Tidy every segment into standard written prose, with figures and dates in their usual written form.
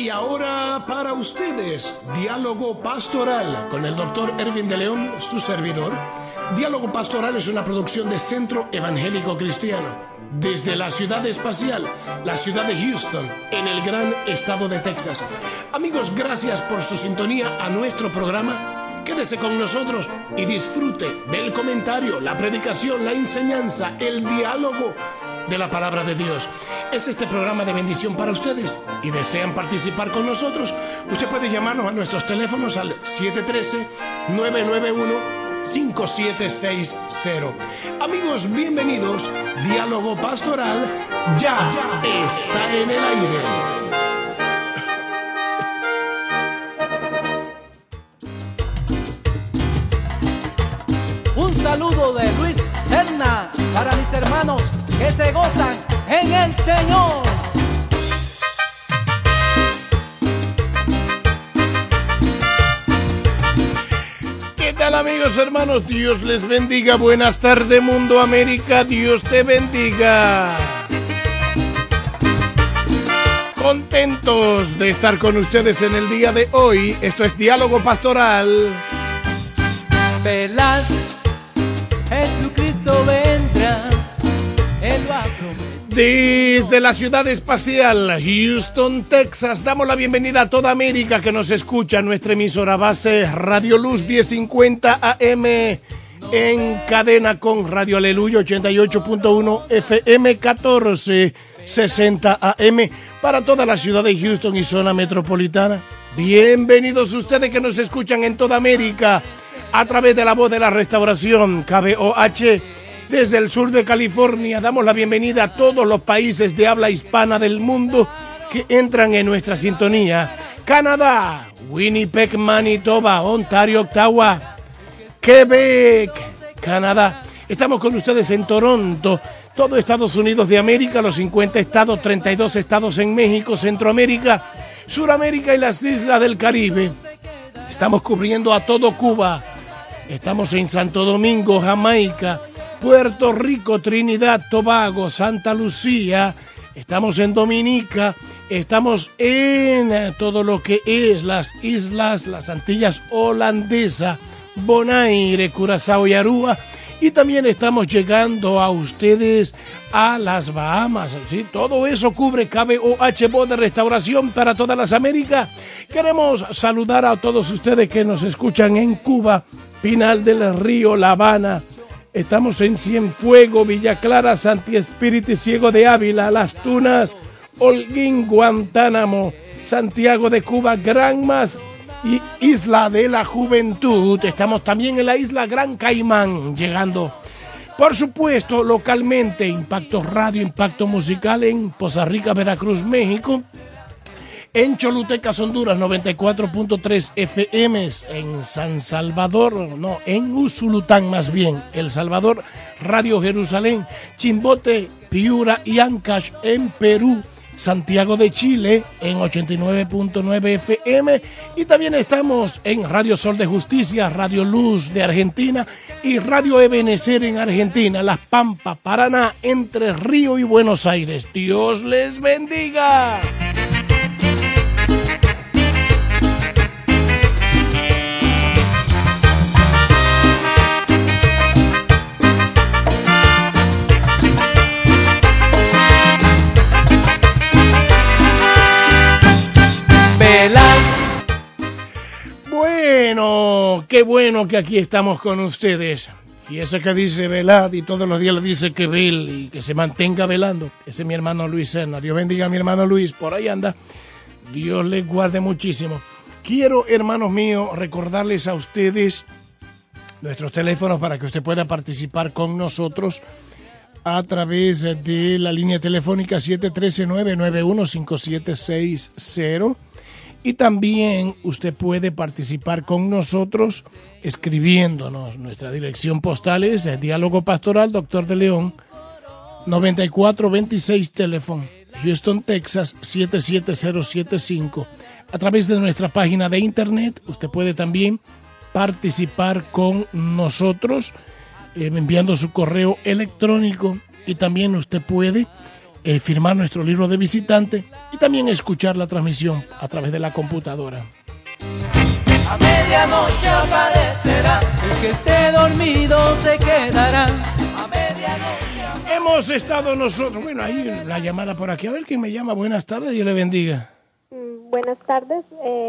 Y ahora para ustedes, Diálogo Pastoral con el Dr. Erwin de León, su servidor. Diálogo Pastoral es una producción de Centro Evangélico Cristiano, desde la ciudad espacial, la ciudad de Houston, en el gran estado de Texas. Amigos, gracias por su sintonía a nuestro programa. Quédese con nosotros y disfrute del comentario, la predicación, la enseñanza, el diálogo de la palabra de Dios. Es este programa de bendición para ustedes y desean participar con nosotros. Usted puede llamarnos a nuestros teléfonos al 713-991-5760. Amigos, bienvenidos. Diálogo Pastoral ya está en el aire. Un saludo de Luis Serna para mis hermanos que se gozan en el Señor. ¿Qué tal, amigos, hermanos? Dios les bendiga. Buenas tardes, Mundo América. Dios te bendiga. Contentos de estar con ustedes en el día de hoy. Esto es Diálogo Pastoral. Velad, Jesucristo vendrá, Él va a prometer. Desde la ciudad espacial, Houston, Texas, damos la bienvenida a toda América que nos escucha en nuestra emisora base Radio Luz 1050 AM, en cadena con Radio Aleluya 88.1 FM 1460 AM, para toda la ciudad de Houston y zona metropolitana. Bienvenidos ustedes que nos escuchan en toda América a través de la voz de la restauración, KBOH. Desde el sur de California damos la bienvenida a todos los países de habla hispana del mundo que entran en nuestra sintonía. Canadá, Winnipeg, Manitoba, Ontario, Ottawa, Quebec, Canadá. Estamos con ustedes en Toronto, todo Estados Unidos de América, los 50 estados, 32 estados en México, Centroamérica, Suramérica y las islas del Caribe. Estamos cubriendo a todo Cuba. Estamos en Santo Domingo, Jamaica, Puerto Rico, Trinidad, Tobago, Santa Lucía, estamos en Dominica, estamos en todo lo que es las islas, las Antillas Holandesas, Bonaire, Curazao y Aruba, y también estamos llegando a ustedes a las Bahamas, ¿sí? Todo eso cubre KBOH, voz de restauración para todas las Américas. Queremos saludar a todos ustedes que nos escuchan en Cuba, Pinal del Río, La Habana. Estamos en Cienfuegos, Villa Clara, Santi Espíritu, Ciego de Ávila, Las Tunas, Holguín, Guantánamo, Santiago de Cuba, Granmas y Isla de la Juventud. Estamos también en la isla Gran Caimán, llegando, por supuesto, localmente, Impacto Radio, Impacto Musical en Poza Rica, Veracruz, México. En Choluteca, Honduras, 94.3 FM, en San Salvador, no, en Usulután más bien, El Salvador, Radio Jerusalén, Chimbote, Piura y Ancash en Perú, Santiago de Chile en 89.9 FM, y también estamos en Radio Sol de Justicia, Radio Luz de Argentina y Radio Ebenecer en Argentina, Las Pampas, Paraná, Entre Ríos y Buenos Aires. Dios les bendiga. Bueno, qué bueno que aquí estamos con ustedes. Y ese que dice velad y todos los días le dice que vel y que se mantenga velando. Ese es mi hermano Luis Serna. Dios bendiga a mi hermano Luis, por ahí anda. Dios les guarde muchísimo. Quiero, hermanos míos, recordarles a ustedes nuestros teléfonos para que usted pueda participar con nosotros a través de la línea telefónica 713-991-5760. Y también usted puede participar con nosotros escribiéndonos. Nuestra dirección postal es Diálogo Pastoral, Dr. de León, 9426 teléfono, Houston, Texas, 77075. A través de nuestra página de internet, usted puede también participar con nosotros enviando su correo electrónico, y también usted puede firmar nuestro libro de visitante y también escuchar la transmisión a través de la computadora. A medianoche aparecerá, el que esté dormido se quedará. A medianoche Hemos estado nosotros, bueno, hay una llamada por aquí, a ver quién me llama. Buenas tardes, Dios le bendiga. Buenas tardes,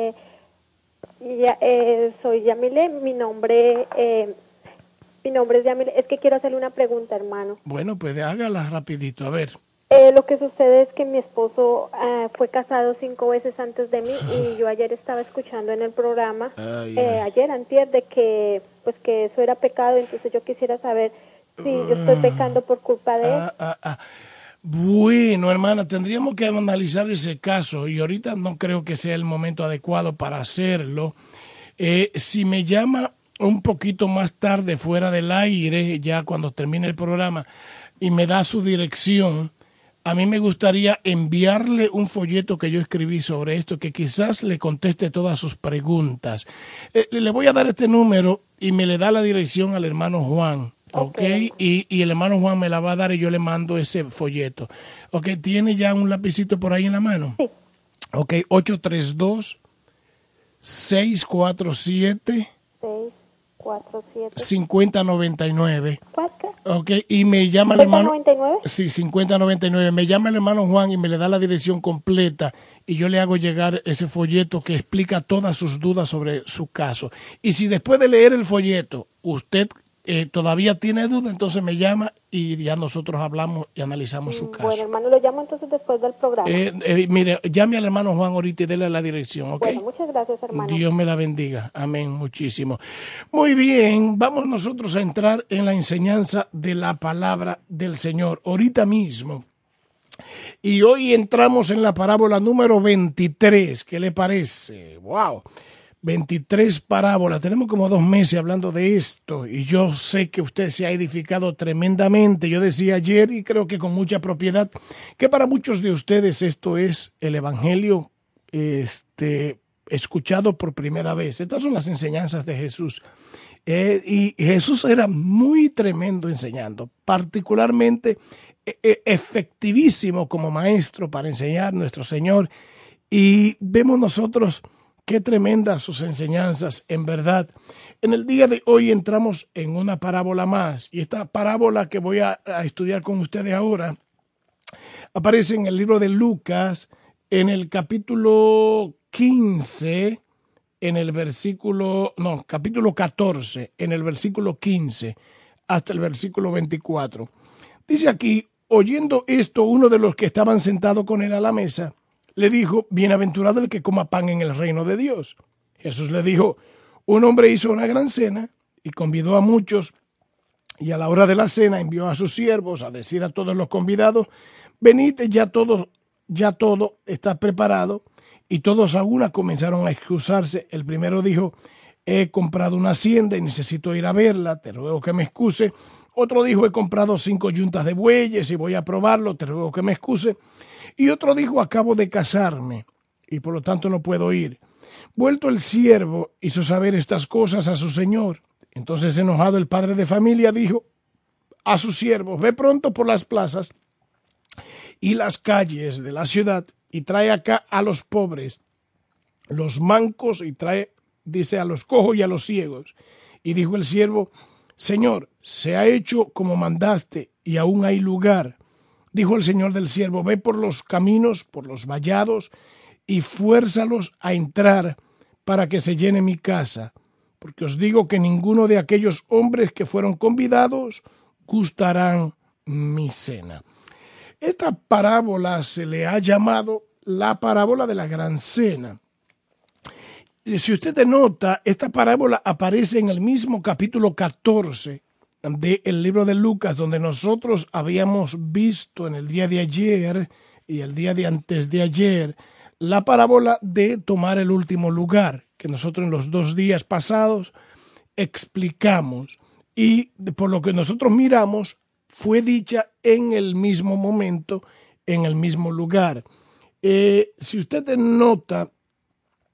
soy Yamile, mi nombre es Yamile, es que quiero hacerle una pregunta, hermano. Bueno, pues hágala rapidito, a ver. Lo que sucede es que mi esposo fue casado 5 veces antes de mí y yo ayer estaba escuchando en el programa, ayer, antier, de que pues que eso era pecado, entonces yo quisiera saber si yo estoy pecando por culpa de él. Bueno, hermana, tendríamos que analizar ese caso y ahorita no creo que sea el momento adecuado para hacerlo. Si me llama un poquito más tarde fuera del aire, ya cuando termine el programa, y me da su dirección, a mí me gustaría enviarle un folleto que yo escribí sobre esto, que quizás le conteste todas sus preguntas. Le voy a dar este número y me le da la dirección al hermano Juan. Okay. Y el hermano Juan me la va a dar y yo le mando ese folleto. Ok, ¿tiene ya un lapicito por ahí en la mano? Sí. Ok, 832-647 5099. Ok, y me llama el hermano. ¿5099? Sí, 5099. Me llama el hermano Juan y me le da la dirección completa y yo le hago llegar ese folleto que explica todas sus dudas sobre su caso. Y si después de leer el folleto usted todavía tiene duda, entonces me llama y ya nosotros hablamos y analizamos su caso. Bueno, hermano, lo llamo entonces después del programa. Mire, llame al hermano Juan ahorita y dele la dirección, ¿ok? Bueno, muchas gracias, hermano. Dios me la bendiga. Amén, muchísimo. Muy bien, vamos nosotros a entrar en la enseñanza de la palabra del Señor ahorita mismo. Y hoy entramos en la parábola número 23. ¿Qué le parece? ¡Wow! 23 parábolas. Tenemos como 2 meses hablando de esto y yo sé que usted se ha edificado tremendamente. Yo decía ayer y creo que con mucha propiedad que para muchos de ustedes esto es el evangelio escuchado por primera vez. Estas son las enseñanzas de Jesús. Y Jesús era muy tremendo enseñando, particularmente efectivísimo como maestro para enseñar nuestro Señor. Y vemos nosotros qué tremendas sus enseñanzas, en verdad. En el día de hoy entramos en una parábola más. Y esta parábola que voy a estudiar con ustedes ahora aparece en el libro de Lucas, en el capítulo 15, capítulo 14, en el versículo 15 hasta el versículo 24. Dice aquí, oyendo esto, uno de los que estaban sentados con él a la mesa, le dijo, bienaventurado el que coma pan en el reino de Dios. Jesús le dijo, un hombre hizo una gran cena y convidó a muchos, y a la hora de la cena envió a sus siervos a decir a todos los convidados, venid, ya todo está preparado. Y todos a una comenzaron a excusarse. El primero dijo, he comprado una hacienda y necesito ir a verla, te ruego que me excuse. Otro dijo, he comprado 5 yuntas de bueyes y voy a probarlo, te ruego que me excuse. Y otro dijo, acabo de casarme y por lo tanto no puedo ir. Vuelto el siervo, hizo saber estas cosas a su señor. Entonces, enojado, el padre de familia dijo a sus siervos, ve pronto por las plazas y las calles de la ciudad y trae acá a los pobres, los mancos, y trae, dice, a los cojos y a los ciegos. Y dijo el siervo, Señor, se ha hecho como mandaste y aún hay lugar. Dijo el señor del siervo, ve por los caminos, por los vallados, y fuérzalos a entrar para que se llene mi casa. Porque os digo que ninguno de aquellos hombres que fueron convidados gustarán mi cena. Esta parábola se le ha llamado la parábola de la gran cena. Y si usted nota, esta parábola aparece en el mismo capítulo 14 del libro de Lucas, donde nosotros habíamos visto en el día de ayer y el día de antes de ayer la parábola de tomar el último lugar, que nosotros en los 2 días pasados explicamos, y por lo que nosotros miramos fue dicha en el mismo momento, en el mismo lugar. Si usted nota,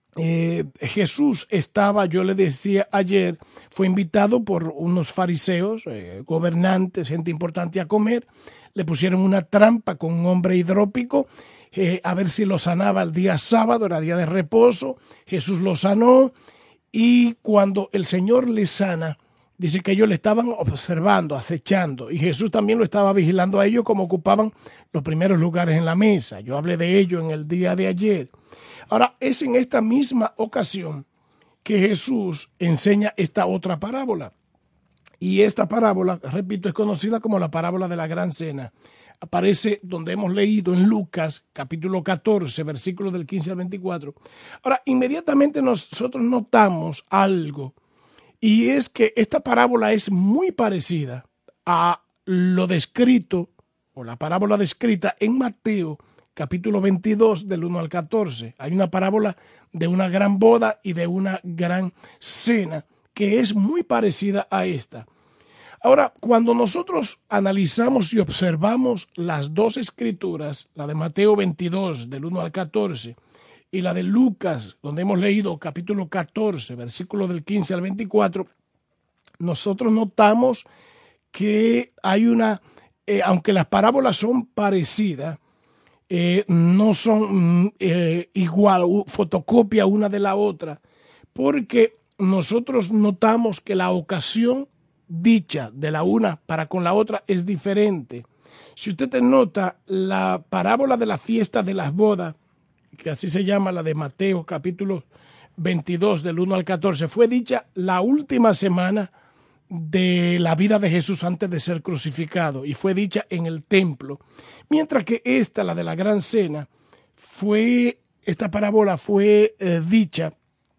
Jesús estaba, yo le decía ayer, fue invitado por unos fariseos, gobernantes, gente importante a comer. Le pusieron una trampa con un hombre hidrópico a ver si lo sanaba el día sábado, era día de reposo. Jesús lo sanó y cuando el Señor le sana, dice que ellos le estaban observando, acechando, y Jesús también lo estaba vigilando a ellos como ocupaban los primeros lugares en la mesa. Yo hablé de ello en el día de ayer. Ahora, es en esta misma ocasión que Jesús enseña esta otra parábola. Y esta parábola, repito, es conocida como la parábola de la Gran Cena. Aparece donde hemos leído en Lucas, capítulo 14, versículos del 15 al 24. Ahora, inmediatamente nosotros notamos algo, y es que esta parábola es muy parecida a lo descrito, o la parábola descrita en Mateo, capítulo 22, del 1 al 14. Hay una parábola de una gran boda y de una gran cena que es muy parecida a esta. Ahora, cuando nosotros analizamos y observamos las dos escrituras, la de Mateo 22, del 1 al 14, y la de Lucas, donde hemos leído capítulo 14, versículos del 15 al 24, nosotros notamos que hay una, aunque las parábolas son parecidas, no son igual, fotocopia una de la otra, porque nosotros notamos que la ocasión dicha de la una para con la otra es diferente. Si usted te nota, la parábola de la fiesta de las bodas, que así se llama la de Mateo capítulo 22 del 1 al 14, fue dicha la última semana de la vida de Jesús antes de ser crucificado y fue dicha en el templo, mientras que esta, la de la Gran Cena, esta parábola fue dicha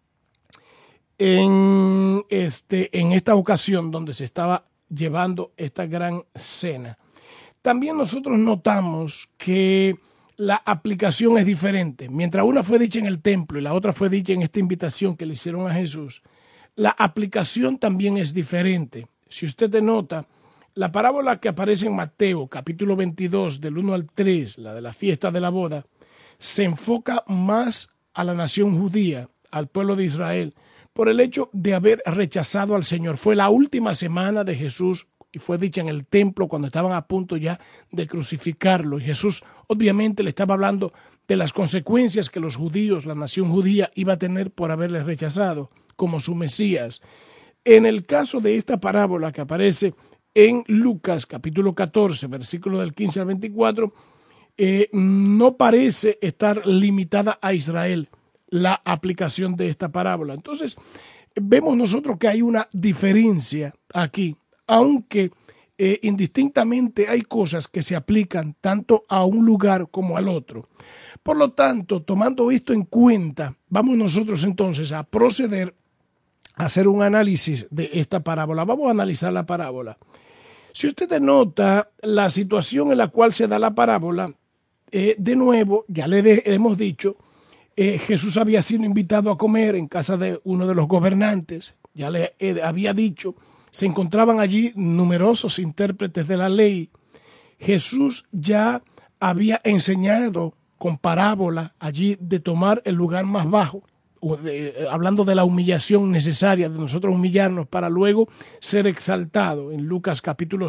en esta ocasión donde se estaba llevando esta gran cena. También nosotros notamos que la aplicación es diferente. Mientras una fue dicha en el templo y la otra fue dicha en esta invitación que le hicieron a Jesús, la aplicación también es diferente. Si usted te nota, la parábola que aparece en Mateo, capítulo 22, del 1 al 3, la de la fiesta de la boda, se enfoca más a la nación judía, al pueblo de Israel, por el hecho de haber rechazado al Señor. Fue la última semana de Jesús y fue dicha en el templo cuando estaban a punto ya de crucificarlo. Y Jesús obviamente le estaba hablando de las consecuencias que los judíos, la nación judía, iba a tener por haberle rechazado como su Mesías. En el caso de esta parábola que aparece en Lucas capítulo 14, versículo del 15 al 24, no parece estar limitada a Israel la aplicación de esta parábola. Entonces, vemos nosotros que hay una diferencia aquí, aunque indistintamente hay cosas que se aplican tanto a un lugar como al otro. Por lo tanto, tomando esto en cuenta, vamos nosotros entonces a proceder a hacer un análisis de esta parábola. Vamos a analizar la parábola. Si usted nota la situación en la cual se da la parábola, de nuevo, ya le hemos dicho, Jesús había sido invitado a comer en casa de uno de los gobernantes, ya le había dicho, se encontraban allí numerosos intérpretes de la ley. Jesús ya había enseñado con parábola allí de tomar el lugar más bajo, hablando de la humillación necesaria de nosotros humillarnos para luego ser exaltado en Lucas capítulo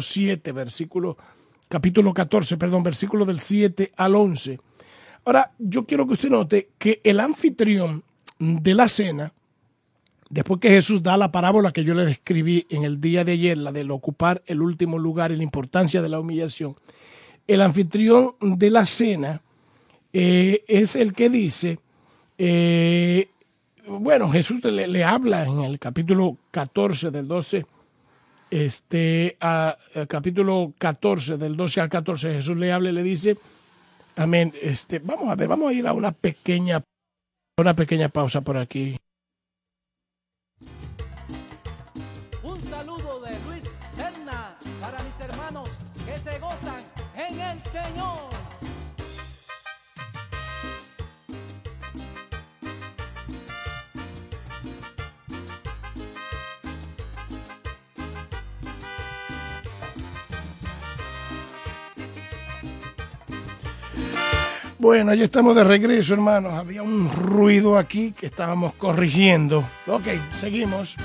14, versículo del 7 al 11. Ahora, yo quiero que usted note que el anfitrión de la cena, después que Jesús da la parábola que yo le describí en el día de ayer, la del ocupar el último lugar y la importancia de la humillación, el anfitrión de la cena es el que dice, Jesús le habla en el capítulo 14 del 12, capítulo 14 del 12 al 14, Jesús le habla y le dice, amén. Vamos a ir a una pequeña pausa por aquí. Un saludo de Luis Serna para mis hermanos que se gozan en el Señor. Bueno, ya estamos de regreso, hermanos. Había un ruido aquí que estábamos corrigiendo. Ok, seguimos.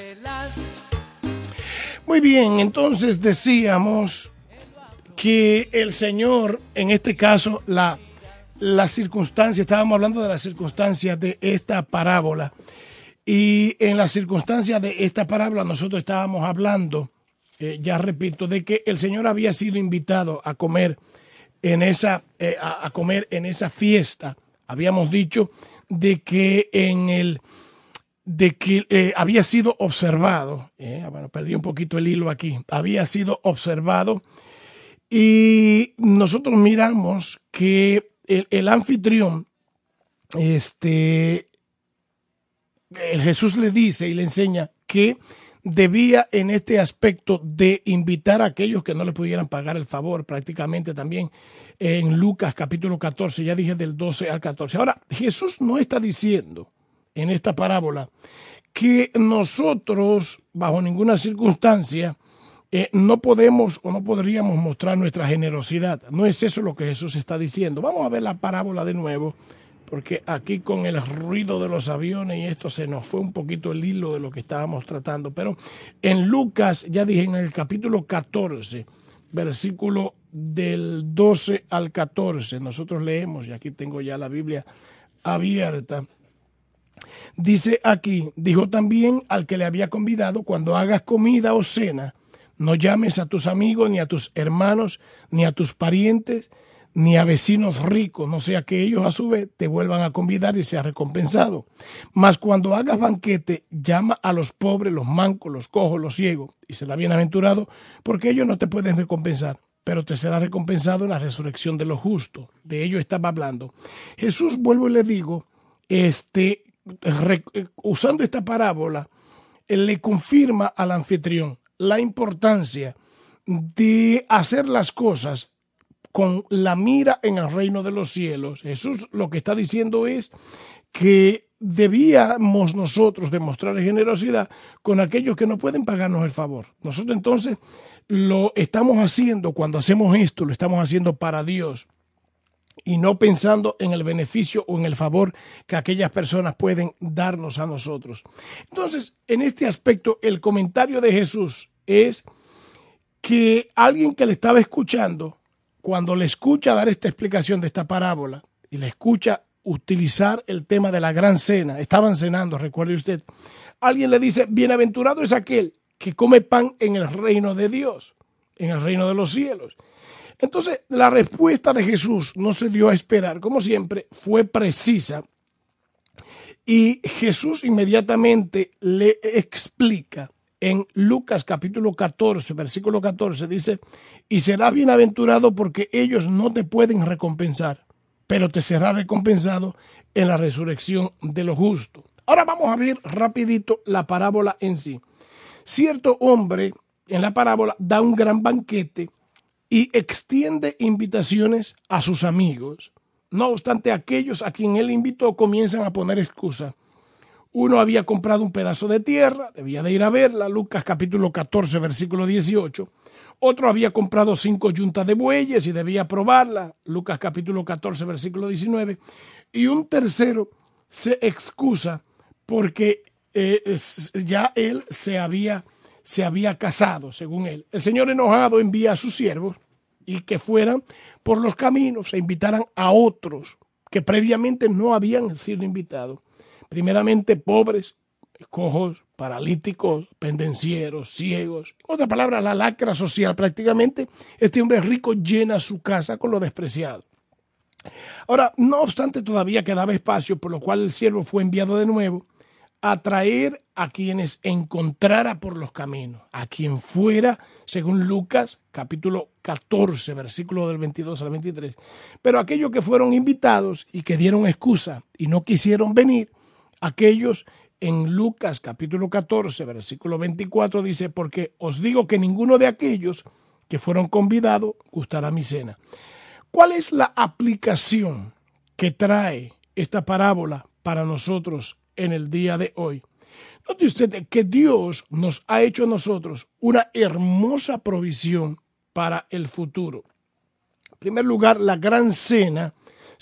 Muy bien, entonces decíamos que el Señor, en este caso, la circunstancia, estábamos hablando de las circunstancias de esta parábola. Y en las circunstancias de esta parábola nosotros estábamos hablando, ya repito, de que el Señor había sido invitado a comer en esa fiesta. Habíamos dicho de que había sido observado. Bueno, perdí un poquito el hilo aquí. Había sido observado y nosotros miramos que el anfitrión, Jesús le dice y le enseña que debía en este aspecto de invitar a aquellos que no le pudieran pagar el favor, prácticamente también en Lucas capítulo 14, ya dije del 12 al 14. Ahora, Jesús no está diciendo en esta parábola que nosotros, bajo ninguna circunstancia, no podemos o no podríamos mostrar nuestra generosidad. No es eso lo que Jesús está diciendo. Vamos a ver la parábola de nuevo, porque aquí con el ruido de los aviones y esto se nos fue un poquito el hilo de lo que estábamos tratando. Pero en Lucas, ya dije, en el capítulo 14, versículo del 12 al 14, nosotros leemos, y aquí tengo ya la Biblia abierta. Dice aquí, dijo también al que le había convidado, cuando hagas comida o cena, no llames a tus amigos, ni a tus hermanos, ni a tus parientes, ni a vecinos ricos, no sea que ellos a su vez te vuelvan a convidar y seas recompensado. Mas cuando hagas banquete, llama a los pobres, los mancos, los cojos, los ciegos, y será bienaventurado, porque ellos no te pueden recompensar, pero te será recompensado en la resurrección de los justos. De ello estaba hablando. Jesús, vuelvo y le digo, usando esta parábola, él le confirma al anfitrión la importancia de hacer las cosas con la mira en el reino de los cielos. Jesús lo que está diciendo es que debíamos nosotros demostrar generosidad con aquellos que no pueden pagarnos el favor. Nosotros entonces lo estamos haciendo, cuando hacemos esto, lo estamos haciendo para Dios y no pensando en el beneficio o en el favor que aquellas personas pueden darnos a nosotros. Entonces, en este aspecto, el comentario de Jesús es que alguien que le estaba escuchando, cuando le escucha dar esta explicación de esta parábola y le escucha utilizar el tema de la gran cena, estaban cenando, recuerde usted, alguien le dice, bienaventurado es aquel que come pan en el reino de Dios, en el reino de los cielos. Entonces, la respuesta de Jesús no se dio a esperar, como siempre, fue precisa. Y Jesús inmediatamente le explica en Lucas capítulo 14, versículo 14, dice, y serás bienaventurado porque ellos no te pueden recompensar, pero te será recompensado en la resurrección de los justos. Ahora vamos a ver rapidito la parábola en sí. Cierto hombre en la parábola da un gran banquete y extiende invitaciones a sus amigos. No obstante, aquellos a quien él invitó comienzan a poner excusas. Uno había comprado un pedazo de tierra, debía de ir a verla, Lucas capítulo 14, versículo 18. Otro había comprado 5 yuntas de bueyes y debía probarla, Lucas capítulo 14, versículo 19. Y un tercero se excusa porque ya él se había casado, según él. El Señor enojado envía a sus siervos y que fueran por los caminos e invitaran a otros que previamente no habían sido invitados. Primeramente pobres, cojos, paralíticos, pendencieros, ciegos. En otras palabras, la lacra social. Prácticamente este hombre rico llena su casa con lo despreciado. Ahora, no obstante, todavía quedaba espacio, por lo cual el siervo fue enviado de nuevo a traer a quienes encontrara por los caminos, a quien fuera, según Lucas, capítulo 14, versículo del 22 al 23. Pero aquellos que fueron invitados y que dieron excusa y no quisieron venir, aquellos en Lucas, capítulo 14, versículo 24, dice, porque os digo que ninguno de aquellos que fueron convidados gustará mi cena. ¿Cuál es la aplicación que trae esta parábola para nosotros en el día de hoy? Note usted que Dios nos ha hecho a nosotros una hermosa provisión para el futuro. En primer lugar, la gran cena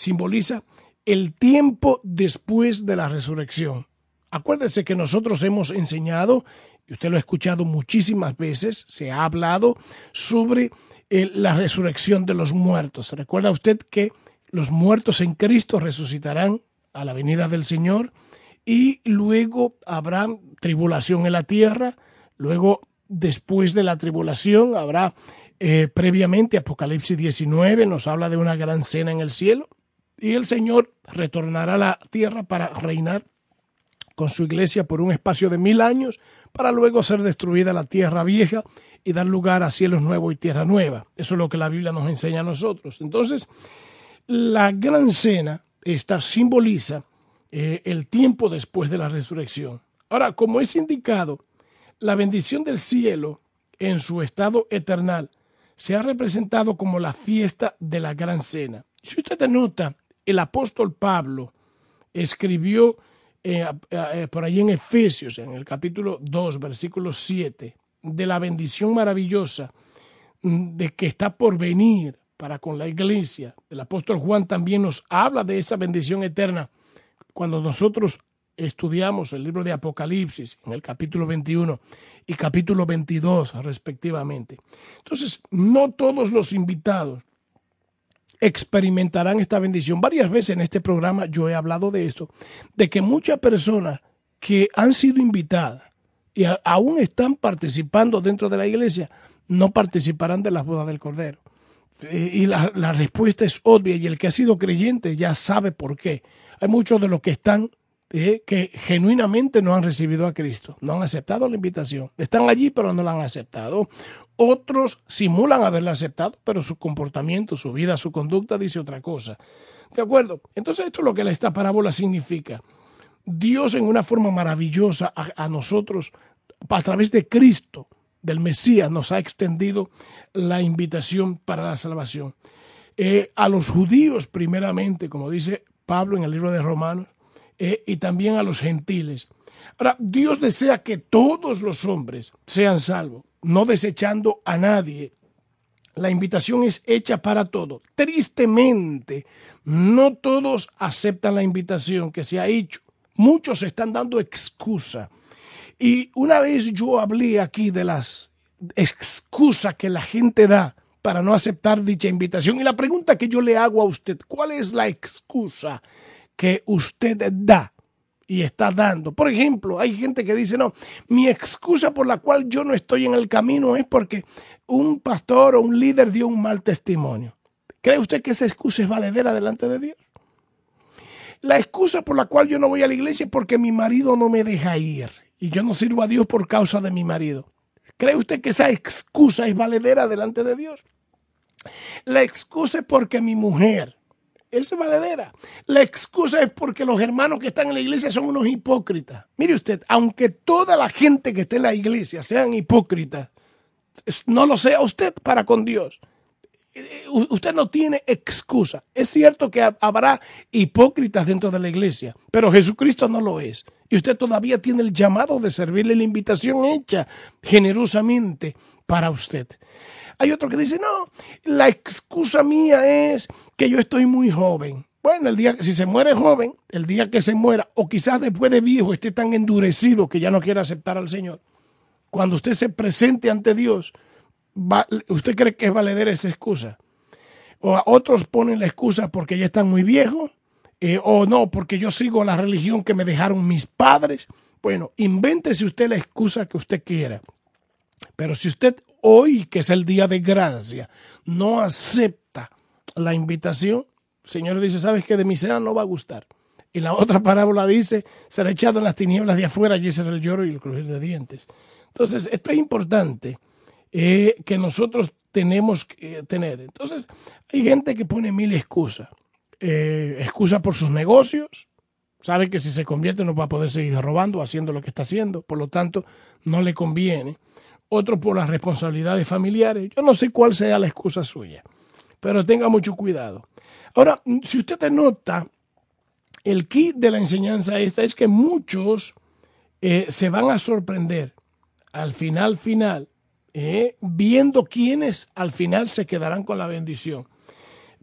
simboliza el tiempo después de la resurrección. Acuérdense que nosotros hemos enseñado, y usted lo ha escuchado muchísimas veces, se ha hablado sobre la resurrección de los muertos. ¿Recuerda usted que los muertos en Cristo resucitarán a la venida del Señor? Y luego habrá tribulación en la tierra, luego después de la tribulación habrá previamente Apocalipsis 19 nos habla de una gran cena en el cielo y el Señor retornará a la tierra para reinar con su iglesia por un espacio de 1000 años para luego ser destruida la tierra vieja y dar lugar a cielos nuevos y tierra nueva. Eso es lo que la Biblia nos enseña a nosotros. Entonces, la gran cena simboliza el tiempo después de la resurrección. Ahora, como es indicado, la bendición del cielo en su estado eternal se ha representado como la fiesta de la gran cena. Si usted nota, el apóstol Pablo escribió por ahí en Efesios, en el capítulo 2, versículo 7, de la bendición maravillosa de que está por venir para con la iglesia. El apóstol Juan también nos habla de esa bendición eterna cuando nosotros estudiamos el libro de Apocalipsis en el capítulo 21 y capítulo 22 respectivamente. Entonces, no todos los invitados experimentarán esta bendición. Varias veces en este programa yo he hablado de esto, de que muchas personas que han sido invitadas y aún están participando dentro de la iglesia, no participarán de las bodas del Cordero. Y la respuesta es obvia y el que ha sido creyente ya sabe por qué. Hay muchos de los que están que genuinamente no han recibido a Cristo, no han aceptado la invitación. Están allí pero no la han aceptado. Otros simulan haberla aceptado, pero su comportamiento, su vida, su conducta dice otra cosa. ¿De acuerdo? Entonces esto es lo que esta parábola significa. Dios en una forma maravillosa a nosotros, a través de Cristo, del Mesías, nos ha extendido la invitación para la salvación. A los judíos primeramente, como dice Pablo en el libro de Romanos, y también a los gentiles. Ahora, Dios desea que todos los hombres sean salvos, no desechando a nadie. La invitación es hecha para todos. Tristemente, no todos aceptan la invitación que se ha hecho. Muchos están dando excusa. Y una vez yo hablé aquí de las excusas que la gente da para no aceptar dicha invitación. Y la pregunta que yo le hago a usted, ¿cuál es la excusa que usted da y está dando? Por ejemplo, hay gente que dice, no, mi excusa por la cual yo no estoy en el camino es porque un pastor o un líder dio un mal testimonio. ¿Cree usted que esa excusa es valedera delante de Dios? La excusa por la cual yo no voy a la iglesia es porque mi marido no me deja ir y yo no sirvo a Dios por causa de mi marido. ¿Cree usted que esa excusa es valedera delante de Dios? La excusa es porque mi mujer es valedera. La excusa es porque los hermanos que están en la iglesia son unos hipócritas. Mire usted, aunque toda la gente que esté en la iglesia sean hipócritas, no lo sea usted para con Dios. Usted no tiene excusa. Es cierto que habrá hipócritas dentro de la iglesia, pero Jesucristo no lo es. Y usted todavía tiene el llamado de servirle, la invitación hecha generosamente para usted. Hay otro que dice, no, la excusa mía es que yo estoy muy joven. Bueno, el día que si se muere joven, el día que se muera, o quizás después de viejo esté tan endurecido que ya no quiere aceptar al Señor. Cuando usted se presente ante Dios, ¿usted cree que es valedera esa excusa? O a otros ponen la excusa porque ya están muy viejos, o no, porque yo sigo la religión que me dejaron mis padres. Bueno, invéntese usted la excusa que usted quiera. Pero si usted hoy, que es el día de gracia, no acepta la invitación, el Señor dice, ¿sabes qué? De mi cena no va a gustar. Y la otra parábola dice, será echado en las tinieblas de afuera, allí será el lloro y el crujir de dientes. Entonces, esto es importante que nosotros tenemos que tener. Entonces, hay gente que pone 1000 excusas. Excusa por sus negocios. Sabe que si se convierte no va a poder seguir robando, haciendo lo que está haciendo. Por lo tanto, no le conviene. Otro por las responsabilidades familiares. Yo no sé cuál sea la excusa suya, pero tenga mucho cuidado. Ahora, si usted nota, el kit de la enseñanza esta es que muchos se van a sorprender al final, viendo quiénes al final se quedarán con la bendición.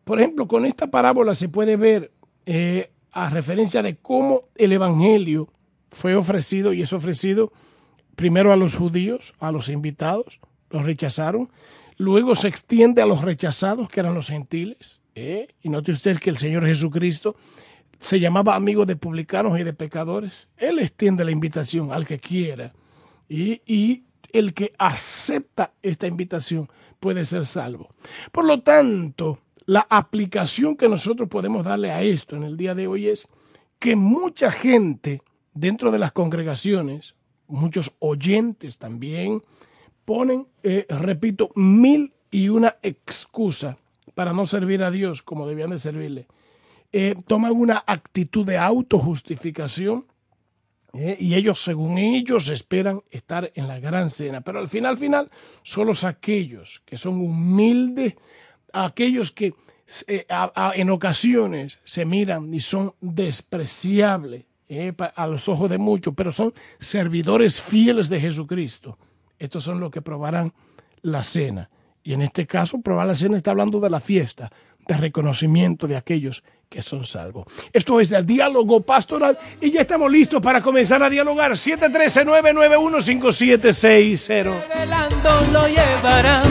por ejemplo, con esta parábola se puede ver a referencia de cómo el evangelio fue ofrecido, y es ofrecido primero a los judíos, a los invitados, los rechazaron, luego se extiende a los rechazados, que eran los gentiles, y note usted que el Señor Jesucristo se llamaba amigo de publicanos y de pecadores. Él extiende la invitación al que quiera, y el que acepta esta invitación puede ser salvo. Por lo tanto, la aplicación que nosotros podemos darle a esto en el día de hoy es que mucha gente dentro de las congregaciones, muchos oyentes también, ponen, repito, 1001 excusas para no servir a Dios como debían de servirle. Toman una actitud de autojustificación, y ellos, según ellos, esperan estar en la gran cena. Pero al final, solo aquellos que son humildes, aquellos que en ocasiones se miran y son despreciables a los ojos de muchos, pero son servidores fieles de Jesucristo. Estos son los que probarán la cena. Y en este caso, probar la cena está hablando de la fiesta, de reconocimiento de aquellos que son salvos. Esto es el Diálogo Pastoral y ya estamos listos para comenzar a dialogar. 713-991-5760. Velando lo llevarán.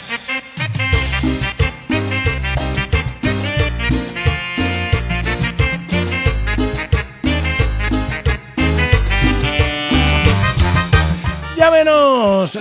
Llámenos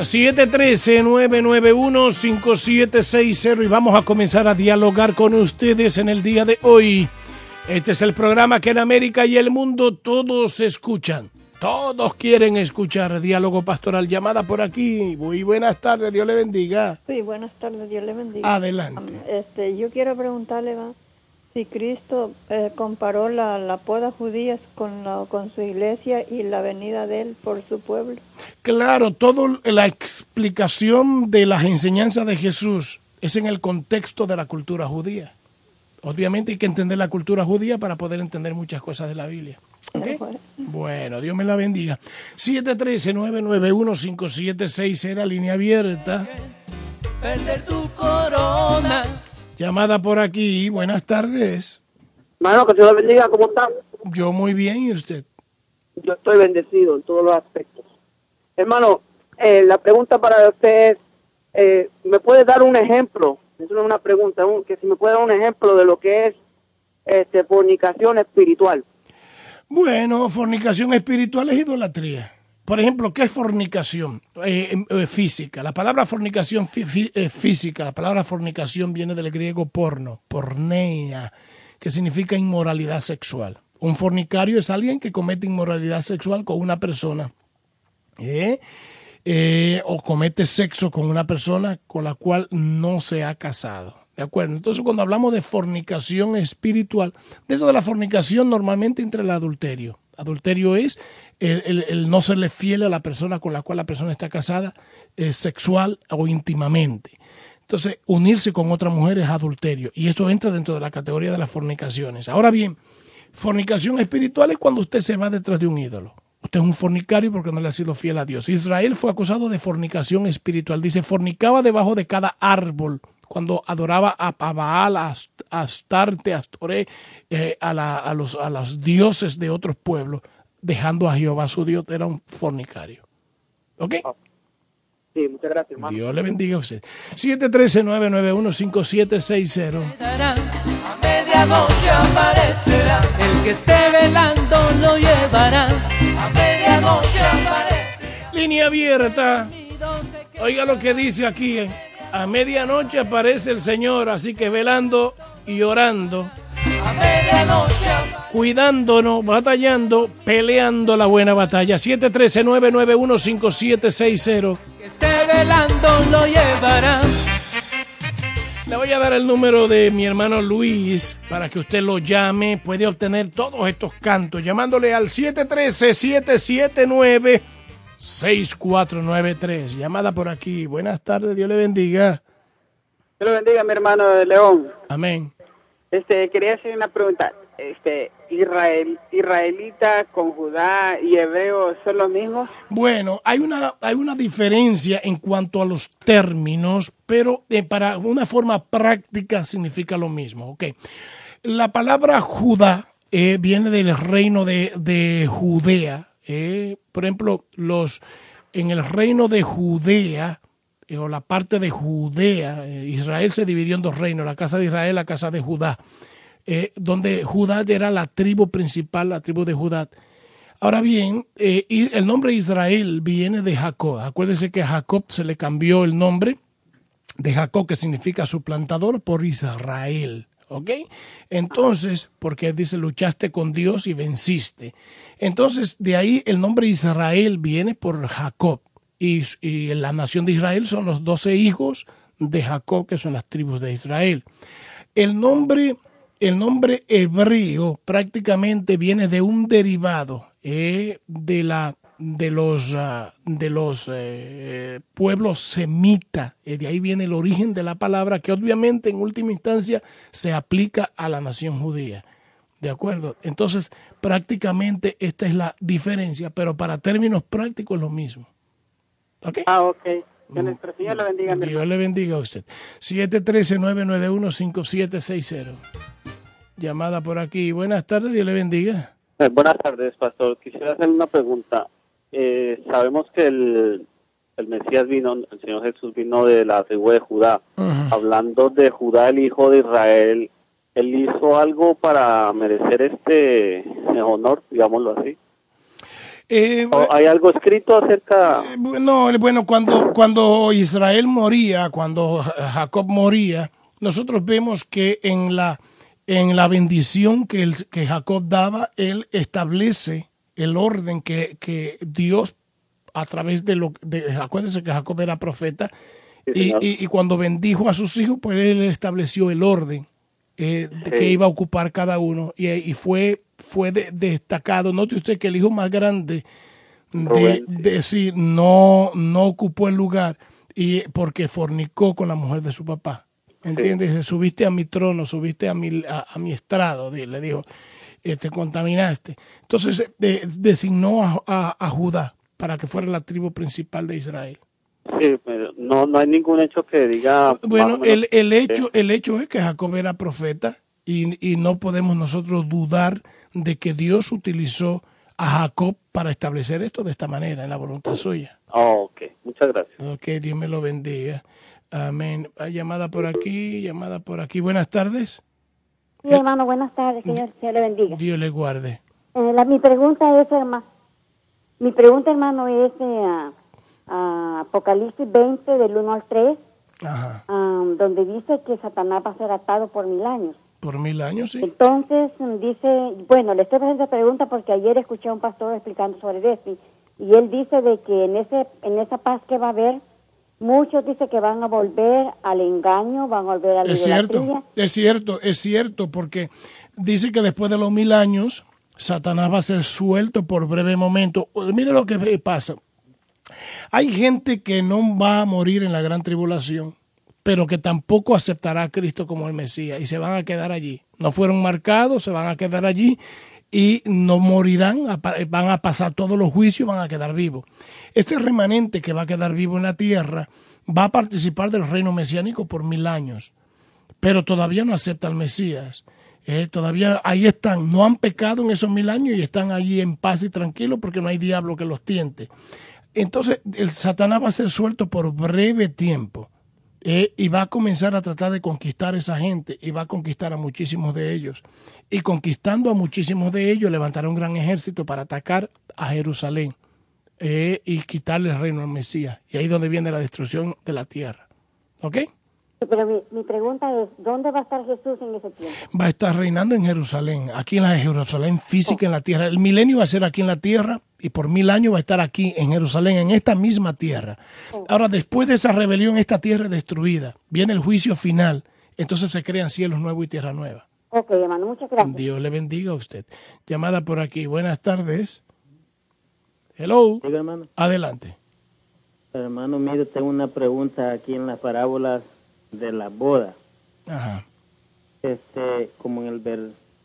713-991-5760 y vamos a comenzar a dialogar con ustedes en el día de hoy. Este es el programa que en América y el mundo todos escuchan. Todos quieren escuchar Diálogo Pastoral. Llamada por aquí. Muy buenas tardes, Dios le bendiga. Sí, buenas tardes, Dios le bendiga. Adelante. Yo quiero preguntarle, si Cristo comparó la boda judía con su iglesia y la venida de él por su pueblo. Claro, toda la explicación de las enseñanzas de Jesús es en el contexto de la cultura judía. Obviamente hay que entender la cultura judía para poder entender muchas cosas de la Biblia. ¿Okay? Bueno, Dios me la bendiga. 713-991-5760, línea abierta. Perder tu corona. Llamada por aquí, buenas tardes. Hermano, que Dios le bendiga, ¿cómo está? Yo muy bien, ¿y usted? Yo estoy bendecido en todos los aspectos. Hermano, la pregunta para usted es, ¿me puede dar un ejemplo? Eso no es una pregunta, que si me puede dar un ejemplo de lo que es fornicación espiritual. Bueno, fornicación espiritual es idolatría. Por ejemplo, ¿qué es fornicación física? La palabra fornicación física, la palabra fornicación viene del griego porno, porneia, que significa inmoralidad sexual. Un fornicario es alguien que comete inmoralidad sexual con una persona, o comete sexo con una persona con la cual no se ha casado. ¿De acuerdo? Entonces, cuando hablamos de fornicación espiritual, dentro de la fornicación normalmente entra el adulterio. Adulterio es el no serle fiel a la persona con la cual la persona está casada, sexual o íntimamente. Entonces, unirse con otra mujer es adulterio. Y esto entra dentro de la categoría de las fornicaciones. Ahora bien, fornicación espiritual es cuando usted se va detrás de un ídolo. Usted es un fornicario porque no le ha sido fiel a Dios. Israel fue acusado de fornicación espiritual. Dice, fornicaba debajo de cada árbol cuando adoraba a Baal, a Astarte, a Astoré, a los dioses de otros pueblos, dejando a Jehová su Dios. Era un fornicario. ¿Ok? Sí, muchas gracias, hermano. Dios le bendiga a usted. 713-991-5760. A medianoche aparecerá. El que esté velando lo llevará. A medianoche aparecerá. Línea abierta. Oiga lo que dice aquí. A medianoche aparece el Señor, así que velando y orando, A medianoche cuidándonos, batallando, peleando la buena batalla. 713-991-5760. que esté velando lo llevará. Le voy a dar el número de mi hermano Luis para que usted lo llame. Puede obtener todos estos cantos llamándole al 713-779-6493. Llamada por aquí. Buenas tardes, Dios le bendiga. Dios le bendiga, mi hermano de León. Amén. Quería hacer una pregunta. israelita con Judá y hebreo son los mismos? Bueno, hay una diferencia en cuanto a los términos, pero para una forma práctica significa lo mismo. Okay. La palabra Judá viene del reino de Judea. Por ejemplo, en el reino de Judea, o la parte de Judea, Israel se dividió en dos reinos, la casa de Israel, la casa de Judá, donde Judá era la tribu principal, la tribu de Judá. Ahora bien, el nombre Israel viene de Jacob. Acuérdense que a Jacob se le cambió el nombre de Jacob, que significa suplantador, por Israel. ¿Ok? Entonces, porque dice, luchaste con Dios y venciste. Entonces, de ahí el nombre Israel viene por Jacob. Y la nación de Israel son los 12 hijos de Jacob, que son las tribus de Israel. El nombre hebreo prácticamente viene de un derivado de los pueblos semitas. De ahí viene el origen de la palabra, que obviamente en última instancia se aplica a la nación judía. ¿De acuerdo? Entonces, prácticamente esta es la diferencia, pero para términos prácticos es lo mismo. ¿Ok? Ok. Que nuestro Señor le bendiga. Dios le bendiga a usted. 713-991-5760. Llamada por aquí. Buenas tardes, Dios le bendiga. Buenas tardes, pastor. Quisiera hacerle una pregunta. Sabemos que el Mesías vino, el Señor Jesús vino de la tribu de Judá. Uh-huh. Hablando de Judá, el hijo de Israel, ¿él hizo algo para merecer este honor, digámoslo así? ¿Hay algo escrito acerca? No, bueno, cuando Israel moría, cuando Jacob moría, nosotros vemos que en la bendición que Jacob daba, él establece el orden que Dios, a través acuérdense que Jacob era profeta, sí, y cuando bendijo a sus hijos, pues él estableció el orden sí, que iba a ocupar cada uno, y fue destacado. Note usted que el hijo más grande sí, no ocupó el lugar, y porque fornicó con la mujer de su papá. ¿Entiendes? Sí. Subiste a mi trono, subiste a mi estrado, le dijo, te contaminaste. Entonces designó a Judá para que fuera la tribu principal de Israel. Sí, pero no hay ningún hecho que diga... Bueno, el hecho es que Jacob era profeta y no podemos nosotros dudar de que Dios utilizó a Jacob para establecer esto de esta manera, en la voluntad suya. Oh, ok, muchas gracias. Ok, Dios me lo bendiga. Amén. Llamada por aquí. Buenas tardes. Sí, hermano, buenas tardes. Que Dios le bendiga. Dios le guarde. Mi pregunta es, hermano, es Apocalipsis 20, del 1 al 3, ajá, donde dice que Satanás va a ser atado por 1000 años. Por 1000 años, sí. Entonces, dice, bueno, le estoy haciendo esta pregunta porque ayer escuché a un pastor explicando sobre esto, y él dice de que en esa paz que va a haber, muchos dicen que van a volver al engaño, van a volver a la idolatría. Es cierto, porque dice que después de los 1000 años, Satanás va a ser suelto por breve momento. Mire lo que pasa. Hay gente que no va a morir en la gran tribulación, pero que tampoco aceptará a Cristo como el Mesías, y se van a quedar allí. No fueron marcados, se van a quedar allí y no morirán, van a pasar todos los juicios, van a quedar vivos. Este remanente que va a quedar vivo en la tierra va a participar del reino mesiánico por 1000 años, pero todavía no acepta al Mesías. Todavía ahí están, no han pecado en esos 1000 años y están allí en paz y tranquilos porque no hay diablo que los tiente. Entonces el Satanás va a ser suelto por breve tiempo. Y va a comenzar a tratar de conquistar a esa gente, y va a conquistar a muchísimos de ellos. Y conquistando a muchísimos de ellos, levantará un gran ejército para atacar a Jerusalén y quitarle el reino al Mesías. Y ahí es donde viene la destrucción de la tierra. ¿Ok? Pero mi pregunta es, ¿dónde va a estar Jesús en ese tiempo? Va a estar reinando en Jerusalén, aquí en la Jerusalén física, en la tierra. El milenio va a ser aquí en la tierra, y por 1000 años va a estar aquí en Jerusalén, en esta misma tierra. Ahora, después de esa rebelión, esta tierra es destruida. Viene el juicio final. Entonces se crean cielos nuevos y tierra nueva. Ok, hermano, muchas gracias. Dios le bendiga a usted. Llamada por aquí. Buenas tardes. Hello. Diga, hermano. Adelante. Hermano, mire, tengo una pregunta aquí en las parábolas de la boda. Ajá. Como en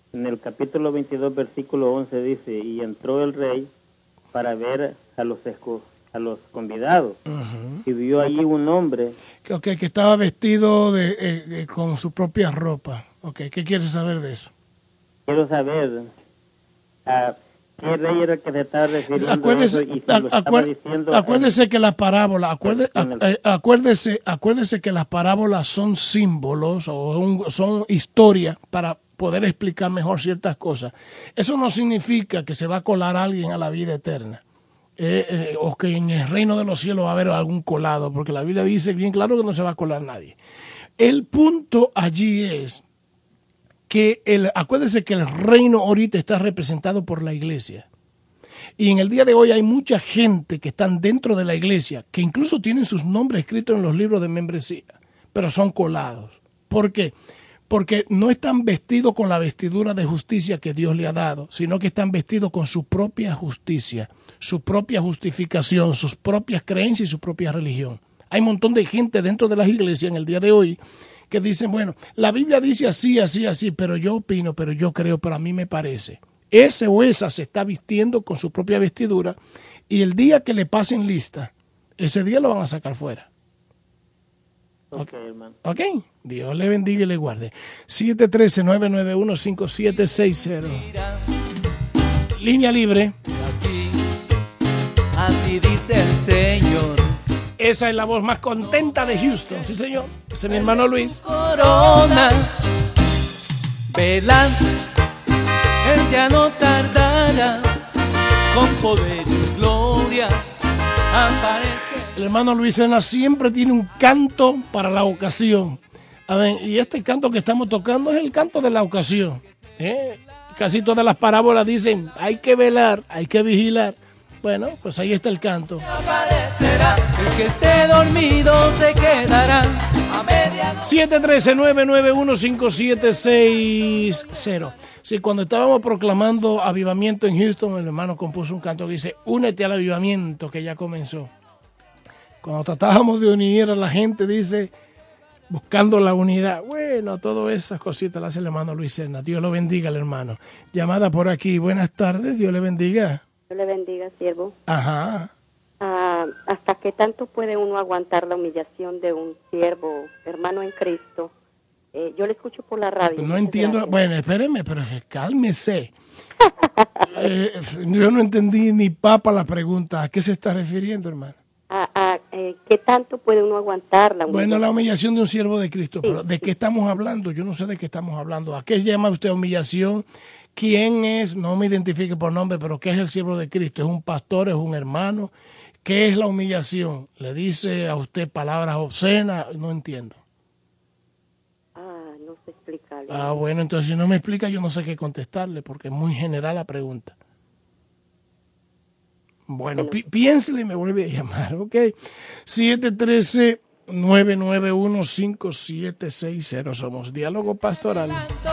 En el capítulo 22, versículo 11 dice, y entró el rey para ver a los convidados. Y vio allí un hombre. Que estaba vestido con su propia ropa. ¿Qué quieres saber de eso? Quiero saber a qué rey era el que se estaba refiriendo. Acuérdese que las parábolas, acuérdese que las parábolas son símbolos o son historias para poder explicar mejor ciertas cosas. Eso no significa que se va a colar alguien a la vida eterna. O que en el reino de los cielos va a haber algún colado, porque la Biblia dice bien claro que no se va a colar nadie. El punto allí es que acuérdense que el reino ahorita está representado por la iglesia. Y en el día de hoy hay mucha gente que están dentro de la iglesia, que incluso tienen sus nombres escritos en los libros de membresía, pero son colados. ¿Por qué? Porque no están vestidos con la vestidura de justicia que Dios le ha dado, sino que están vestidos con su propia justicia, su propia justificación, sus propias creencias y su propia religión. Hay un montón de gente dentro de las iglesias en el día de hoy que dicen, bueno, la Biblia dice así, así, así, pero yo opino, pero yo creo, pero a mí me parece. Ese o esa se está vistiendo con su propia vestidura y el día que le pasen lista, ese día lo van a sacar fuera. Ok, hermano. Ok, Dios le bendiga y le guarde. 713-991-5760. Línea libre. Así dice el Señor. Esa es la voz más contenta de Houston, sí señor. Ese es mi hermano Luis. Corona, velad, él ya no tardará, con poder y gloria aparece. El hermano Luis Serna siempre tiene un canto para la ocasión. A ver, y este canto que estamos tocando es el canto de la ocasión. Casi todas las parábolas dicen, hay que velar, hay que vigilar. Bueno, pues ahí está el canto. Aparecerá, el que esté dormido se quedará a medianoche. 713-991-5760. Sí, cuando estábamos proclamando avivamiento en Houston, el hermano compuso un canto que dice, únete al avivamiento que ya comenzó. Cuando tratábamos de unir a la gente, dice, buscando la unidad. Bueno, todas esas cositas las hace el hermano Luis Serna. Dios lo bendiga, el hermano. Llamada por aquí. Buenas tardes, Dios le bendiga. Dios le bendiga, siervo. Ajá. ¿Hasta qué tanto puede uno aguantar la humillación de un siervo, hermano en Cristo? Yo le escucho por la radio. No entiendo. Gracias. Bueno, espéreme, pero cálmese. Yo no entendí ni papa la pregunta. ¿A qué se está refiriendo, hermano? ¿Qué tanto puede uno aguantar la humillación? Bueno, la humillación de un siervo de Cristo. Sí, pero ¿de qué estamos hablando? Yo no sé de qué estamos hablando. ¿A qué llama usted humillación? ¿Quién es? No me identifique por nombre, pero ¿qué es el siervo de Cristo? ¿Es un pastor? ¿Es un hermano? ¿Qué es la humillación? ¿Le dice a usted palabras obscenas? No entiendo. No sé explicarlo. Bueno, entonces si no me explica, yo no sé qué contestarle, porque es muy general la pregunta. Bueno, piénsele y me vuelve a llamar, ¿ok? 713-991-5760. Somos Diálogo Pastoral.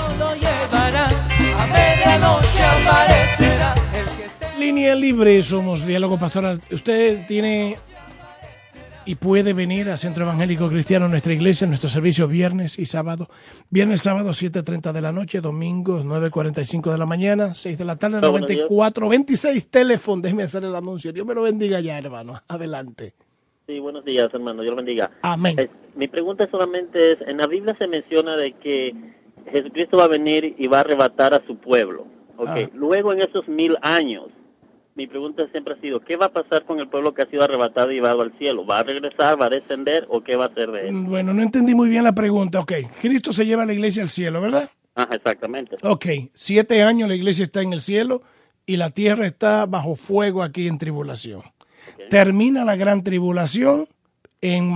Línea libre, somos Diálogo Pastoral. Usted tiene y puede venir al Centro Evangélico Cristiano, nuestra iglesia, nuestro servicio viernes y sábado. Viernes, sábado, 7:30 de la noche, domingos, 9:45 de la mañana, 6 de la tarde, 9426 teléfono. Déjeme hacer el anuncio. Dios me lo bendiga ya, hermano. Adelante. Sí, buenos días, hermano. Dios lo bendiga. Amén. Mi pregunta solamente es, en la Biblia se menciona de que Jesucristo va a venir y va a arrebatar a su pueblo. Okay. Luego, en esos 1000 años, mi pregunta siempre ha sido, ¿qué va a pasar con el pueblo que ha sido arrebatado y llevado al cielo? ¿Va a regresar, va a descender o qué va a hacer de él? Bueno, no entendí muy bien la pregunta. Ok, Cristo se lleva a la iglesia al cielo, ¿verdad? Ajá, exactamente. Ok, 7 años la iglesia está en el cielo y la tierra está bajo fuego aquí en tribulación. Okay. Termina la gran tribulación en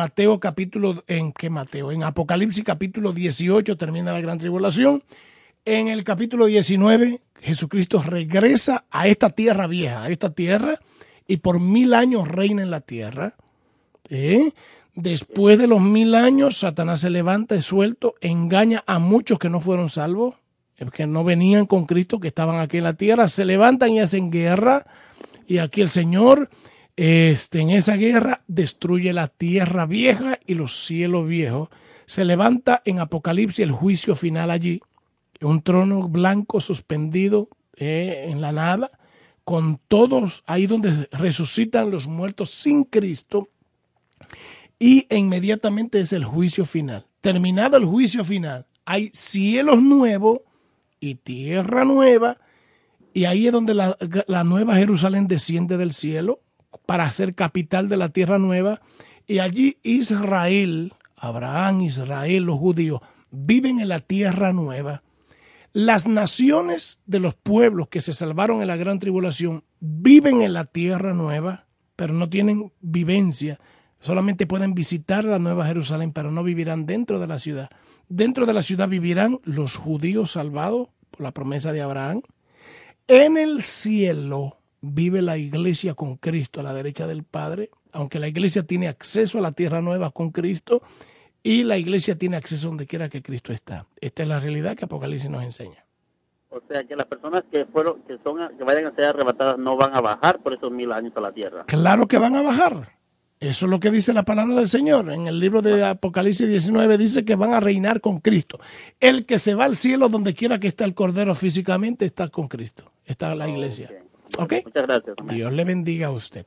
en Apocalipsis capítulo 18 termina la gran tribulación. En el capítulo 19 Jesucristo regresa a esta tierra vieja, a esta tierra, y por 1000 años reina en la tierra. Después de los 1000 años, Satanás se levanta, es suelto, engaña a muchos que no fueron salvos, que no venían con Cristo, que estaban aquí en la tierra, se levantan y hacen guerra, y aquí el Señor, en esa guerra, destruye la tierra vieja y los cielos viejos. Se levanta en Apocalipsis el juicio final allí. un trono blanco suspendido en la nada, con todos ahí donde resucitan los muertos sin Cristo, y inmediatamente es el juicio final. Terminado el juicio final, hay cielos nuevos y tierra nueva, y ahí es donde la nueva Jerusalén desciende del cielo para ser capital de la tierra nueva, y allí Israel, Abraham, Israel, los judíos, viven en la tierra nueva. Las naciones de los pueblos que se salvaron en la gran tribulación viven en la tierra nueva, pero no tienen vivencia. Solamente pueden visitar la nueva Jerusalén, pero no vivirán dentro de la ciudad. Dentro de la ciudad vivirán los judíos salvados por la promesa de Abraham. En el cielo vive la iglesia con Cristo a la derecha del Padre, aunque la iglesia tiene acceso a la tierra nueva con Cristo, y la iglesia tiene acceso donde quiera que Cristo está. Esta es la realidad que Apocalipsis nos enseña. O sea, que las personas que vayan a ser arrebatadas no van a bajar por esos 1000 años a la tierra. Claro que van a bajar. Eso es lo que dice la palabra del Señor. En el libro de Apocalipsis 19 dice que van a reinar con Cristo. El que se va al cielo, donde quiera que esté el Cordero físicamente, está con Cristo. Está la iglesia. Okay. ¿Ok? Muchas gracias. Dios le bendiga a usted.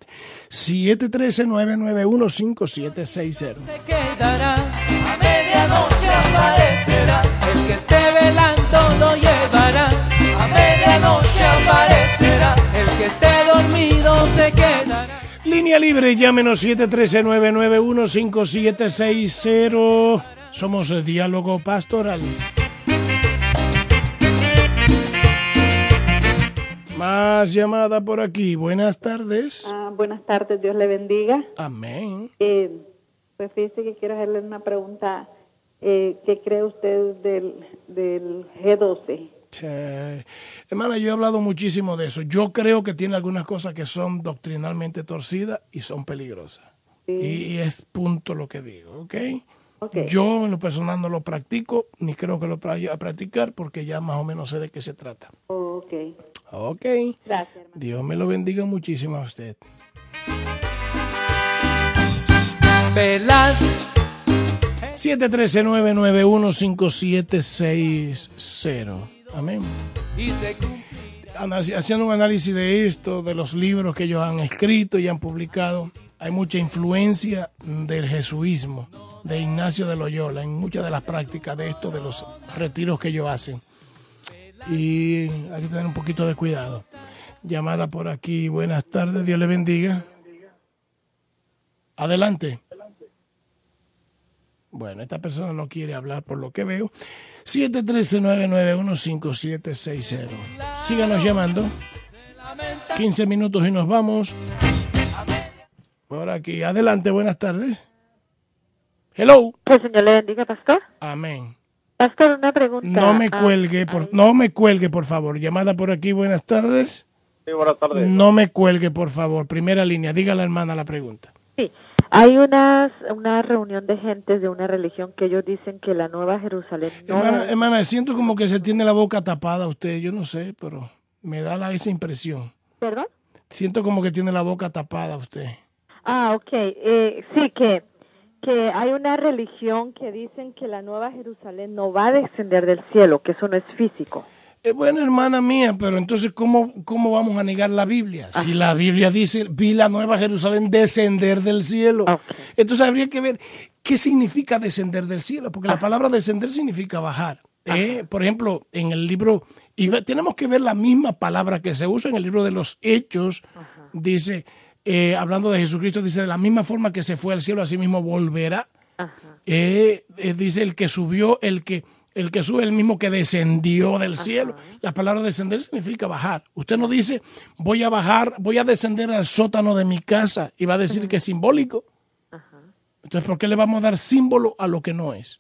713-991-5760. Se quedará, a medianoche aparecerá, el que esté velando lo llevará, a medianoche aparecerá, el que esté dormido se quedará. Línea libre, llámenos 713-991-5760. Somos el Diálogo Pastoral. Más llamada por aquí. Buenas tardes. Buenas tardes, Dios le bendiga. Amén. Pues fíjese que quiero hacerle una pregunta. ¿Qué cree usted del G12? Hermana, yo he hablado muchísimo de eso. Yo creo que tiene algunas cosas que son doctrinalmente torcidas y son peligrosas. Sí. Y es punto lo que digo, ¿ok? Okay. Yo en lo personal no lo practico, ni creo que lo vaya a practicar, porque ya más o menos sé de qué se trata. Ok. Ok. Gracias, hermano. Dios me lo bendiga muchísimo a usted. Velar. 713-991-5760. Amén. Haciendo un análisis de esto, de los libros que ellos han escrito y han publicado, hay mucha influencia del jesuismo, de Ignacio de Loyola, en muchas de las prácticas de esto, de los retiros que ellos hacen. Y hay que tener un poquito de cuidado. Llamada por aquí. Buenas tardes, Dios le bendiga. Adelante. Bueno, esta persona no quiere hablar por lo que veo. 713-991-5760. Síganos llamando. 15 minutos y nos vamos. Por aquí. Adelante, buenas tardes. Hello. Que el Señor le bendiga, pastor. Amén. Pastor, una pregunta. No me cuelgue, por favor. Llamada por aquí, buenas tardes. Sí, buenas tardes. No me cuelgue, por favor. Primera línea. Diga a la hermana la pregunta. Sí. Hay una reunión de gentes de una religión que ellos dicen que la Nueva Jerusalén no... Hermana, siento como que se tiene la boca tapada usted. Yo no sé, pero me da esa impresión. ¿Perdón? Siento como que tiene la boca tapada usted. Ok. Sí, que hay una religión que dicen que la Nueva Jerusalén no va a descender del cielo, que eso no es físico. Bueno, hermana mía, pero entonces, ¿cómo vamos a negar la Biblia? Ajá. Si la Biblia dice, vi la Nueva Jerusalén descender del cielo. Okay. Entonces habría que ver qué significa descender del cielo, porque la palabra descender significa bajar. Por ejemplo, en el libro, y tenemos que ver la misma palabra que se usa en el libro de los Hechos, dice, hablando de Jesucristo, dice, de la misma forma que se fue al cielo, así mismo volverá. Dice, el que subió, el que sube, el mismo que descendió del cielo. La palabra descender significa bajar. Usted no dice, voy a bajar, voy a descender al sótano de mi casa, y va a decir que es simbólico. Entonces, ¿por qué le vamos a dar símbolo a lo que no es?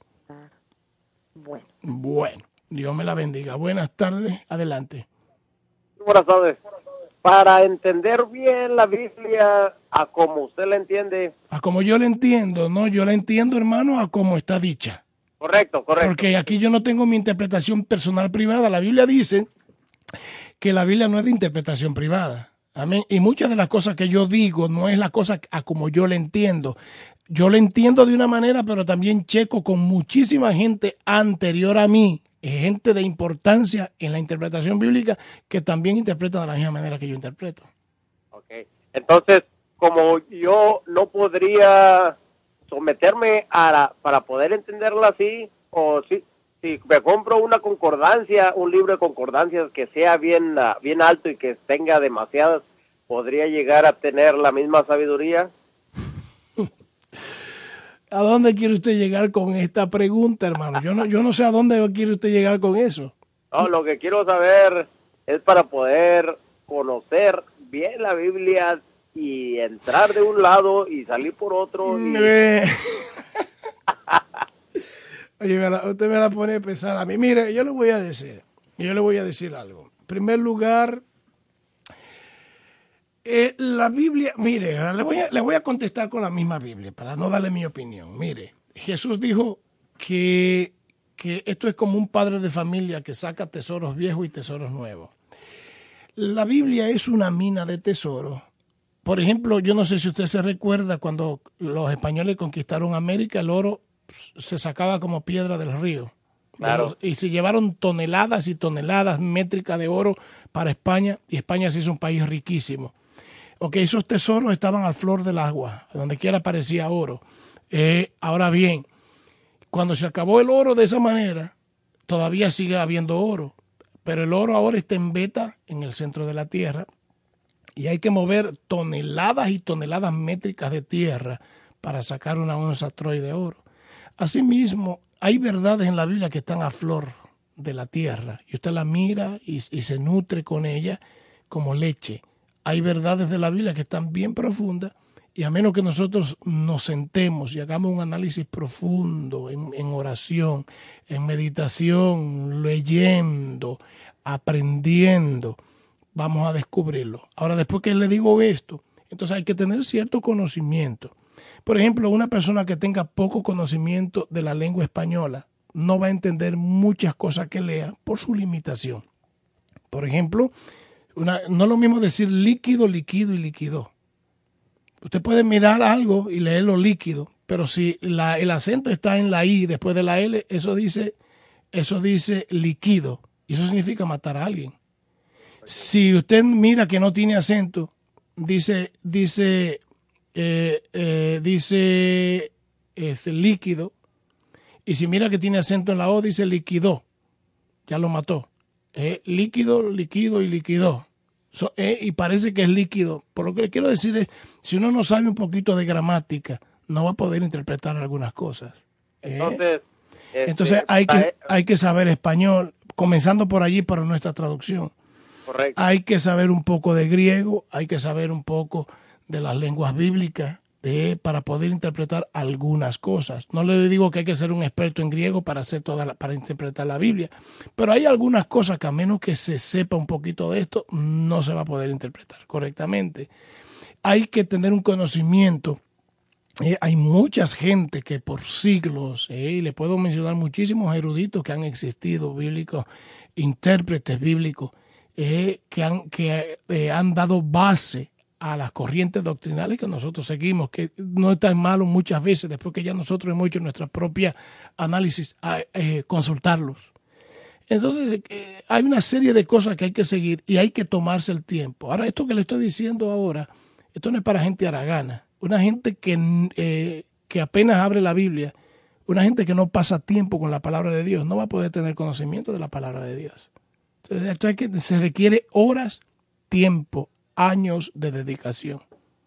Bueno, Dios me la bendiga. Buenas tardes, adelante. Buenas tardes. Para entender bien la Biblia, a como usted la entiende. A como yo la entiendo, no, yo la entiendo, hermano, a como está dicha. Correcto. Porque aquí yo no tengo mi interpretación personal privada. La Biblia dice que la Biblia no es de interpretación privada. Amén. Y muchas de las cosas que yo digo no es la cosa a como yo la entiendo. Yo la entiendo de una manera, pero también checo con muchísima gente anterior a mí gente de importancia en la interpretación bíblica que también interpretan de la misma manera que yo interpreto. Okay. Entonces, como yo no podría someterme para poder entenderla así, o si me compro una concordancia, un libro de concordancias que sea bien alto y que tenga demasiadas, ¿podría llegar a tener la misma sabiduría? ¿A dónde quiere usted llegar con esta pregunta, hermano? Yo no sé a dónde quiere usted llegar con eso. No, lo que quiero saber es para poder conocer bien la Biblia y entrar de un lado y salir por otro. Oye, usted me la pone pesada a mí. Mire, yo le voy a decir algo. En primer lugar, la Biblia, mire, le voy a contestar con la misma Biblia para no darle mi opinión. Mire, Jesús dijo que esto es como un padre de familia que saca tesoros viejos y tesoros nuevos. La Biblia es una mina de tesoros. Por ejemplo, yo no sé si usted se recuerda cuando los españoles conquistaron América, el oro se sacaba como piedra del río. Claro. Y se llevaron toneladas y toneladas métricas de oro para España, y España se hizo un país riquísimo. Ok, esos tesoros estaban al flor del agua, donde quiera aparecía oro. Ahora bien, cuando se acabó el oro de esa manera, todavía sigue habiendo oro, pero el oro ahora está en veta en el centro de la tierra y hay que mover toneladas y toneladas métricas de tierra para sacar una onza troy de oro. Asimismo, hay verdades en la Biblia que están a flor de la tierra y usted la mira y se nutre con ella como leche. Hay verdades de la Biblia que están bien profundas y a menos que nosotros nos sentemos y hagamos un análisis profundo en oración, en meditación, leyendo, aprendiendo, vamos a descubrirlo. Ahora, después que le digo esto, entonces hay que tener cierto conocimiento. Por ejemplo, una persona que tenga poco conocimiento de la lengua española no va a entender muchas cosas que lea por su limitación. Por ejemplo, no es lo mismo decir líquido, líquido y líquido. Usted puede mirar algo y leerlo líquido, pero si el acento está en la I después de la L, eso dice líquido. Y eso significa matar a alguien. Si usted mira que no tiene acento, dice líquido. Y si mira que tiene acento en la O, dice líquido. Ya lo mató. Líquido, líquido y líquido. Y parece que es líquido. Por lo que le quiero decir es, si uno no sabe un poquito de gramática, no va a poder interpretar algunas cosas. Entonces hay que saber español, comenzando por allí para nuestra traducción. Correcto. Hay que saber un poco de griego, hay que saber un poco de las lenguas bíblicas para poder interpretar algunas cosas. No le digo que hay que ser un experto en griego para interpretar la Biblia, pero hay algunas cosas que a menos que se sepa un poquito de esto, no se va a poder interpretar correctamente. Hay que tener un conocimiento. Hay mucha gente que por siglos, le puedo mencionar muchísimos eruditos que han existido, bíblicos, intérpretes bíblicos, que han dado base a las corrientes doctrinales que nosotros seguimos, que no es tan malo muchas veces, después que ya nosotros hemos hecho nuestra propia análisis, consultarlos. Entonces, hay una serie de cosas que hay que seguir y hay que tomarse el tiempo. Ahora, esto que le estoy diciendo ahora, esto no es para gente haragana. Una gente que apenas abre la Biblia, una gente que no pasa tiempo con la palabra de Dios, no va a poder tener conocimiento de la palabra de Dios. Entonces, se requiere horas, tiempo, años de dedicación.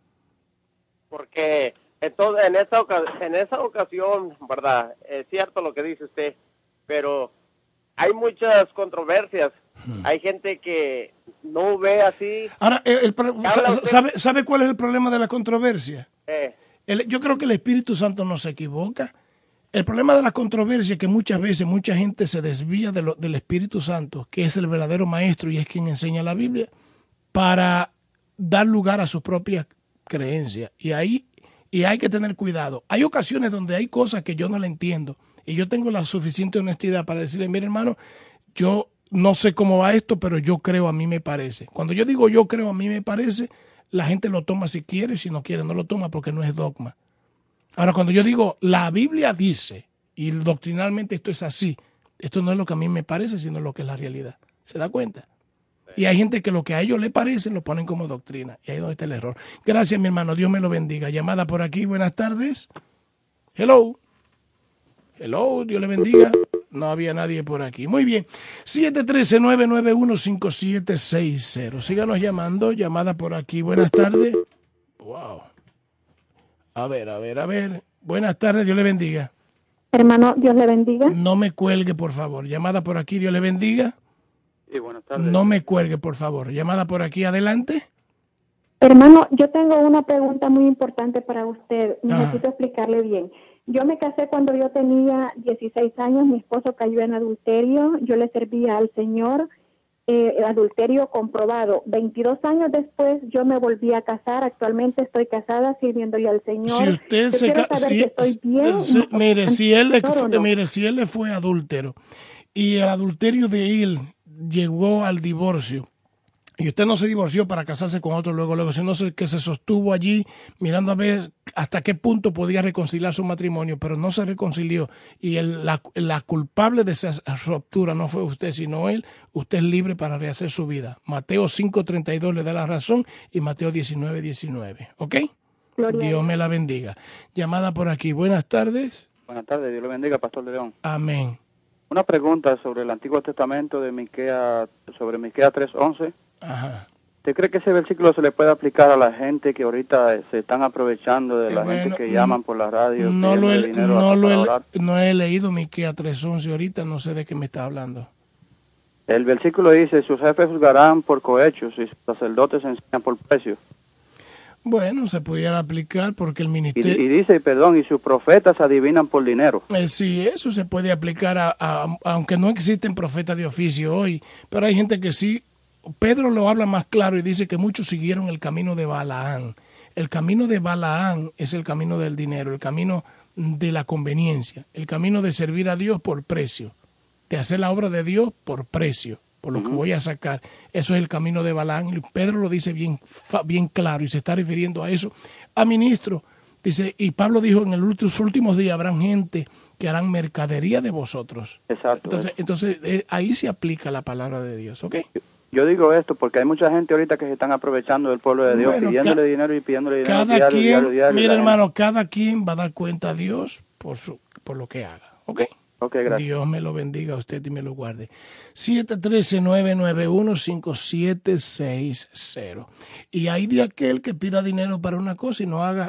Porque entonces en esa ocasión, ¿verdad? Es cierto lo que dice usted, pero hay muchas controversias. Hay gente que no ve así. Ahora, ¿sabe cuál es el problema de la controversia? Yo creo que el Espíritu Santo no se equivoca. El problema de la controversia es que muchas veces mucha gente se desvía del Espíritu Santo, que es el verdadero maestro y es quien enseña la Biblia, para dar lugar a sus propias creencias. Y hay que tener cuidado. Hay ocasiones donde hay cosas que yo no le entiendo y yo tengo la suficiente honestidad para decirle, mire hermano, yo no sé cómo va esto, pero yo creo, a mí me parece. Cuando yo digo yo creo, a mí me parece, la gente lo toma si quiere, si no quiere no lo toma porque no es dogma. Ahora, cuando yo digo la Biblia dice, y doctrinalmente esto es así, Esto no es lo que a mí me parece, sino lo que es la realidad. ¿Se da cuenta? Y hay gente que lo que a ellos les parece lo ponen como doctrina. Y ahí es donde está el error. Gracias, mi hermano. Dios me lo bendiga. Llamada por aquí. Buenas tardes. Hello. Hello. Dios le bendiga. No había nadie por aquí. Muy bien. 713-991-5760. Síganos llamando. Llamada por aquí. Buenas tardes. Wow. A ver. Buenas tardes. Dios le bendiga. Hermano, Dios le bendiga. No me cuelgue, por favor. Llamada por aquí. Dios le bendiga. Sí, buenas tardes. No me cuelgue, por favor. Llamada por aquí, adelante. Hermano, yo tengo una pregunta muy importante para usted. Necesito explicarle bien. Yo me casé cuando yo tenía 16 años. Mi esposo cayó en adulterio. Yo le servía al Señor. Adulterio comprobado. 22 años después yo me volví a casar. Actualmente estoy casada sirviéndole al Señor. Si usted se mire, si él le fue adúltero y el adulterio de él llegó al divorcio y usted no se divorció para casarse con otro luego, sino que se sostuvo allí mirando a ver hasta qué punto podía reconciliar su matrimonio, pero no se reconcilió y la culpable de esa ruptura no fue usted, sino él. Usted es libre para rehacer su vida. Mateo 5:32 le da la razón y Mateo 19:19. ¿Ok? Dios me la bendiga. Llamada por aquí. Buenas tardes. Buenas tardes. Dios le bendiga, Pastor de León. Amén. Una pregunta sobre el Antiguo Testamento de Miqueas, sobre Miqueas 3:11. Ajá. ¿Usted cree que ese versículo se le puede aplicar a la gente que ahorita se están aprovechando de la gente que llaman por la radio? No he leído Miqueas 3:11 ahorita, no sé de qué me está hablando. El versículo dice, sus jefes juzgarán por cohechos y sus sacerdotes enseñan por precio. Bueno, se pudiera aplicar porque el ministerio... Y dice, y sus profetas adivinan por dinero. Sí, eso se puede aplicar aunque no existen profetas de oficio hoy, pero hay gente que sí. Pedro lo habla más claro y dice que muchos siguieron el camino de Balaán. El camino de Balaán es el camino del dinero, el camino de la conveniencia, el camino de servir a Dios por precio, de hacer la obra de Dios por precio, por lo que voy a sacar. Eso es el camino de Balaán. Y Pedro lo dice bien claro y se está refiriendo a eso. A ministro, dice, y Pablo dijo, en los últimos días habrán gente que harán mercadería de vosotros. Exacto. Entonces ahí se aplica la palabra de Dios, ¿ok? Yo digo esto porque hay mucha gente ahorita que se están aprovechando del pueblo de Dios, pidiéndole dinero y pidiéndole dinero diario. Mira, hermano, cada quien va a dar cuenta a Dios por lo que haga, ¿ok? Ok, gracias. Dios me lo bendiga a usted y me lo guarde. 713-991-5760. Y hay de aquel que pida dinero para una cosa y no haga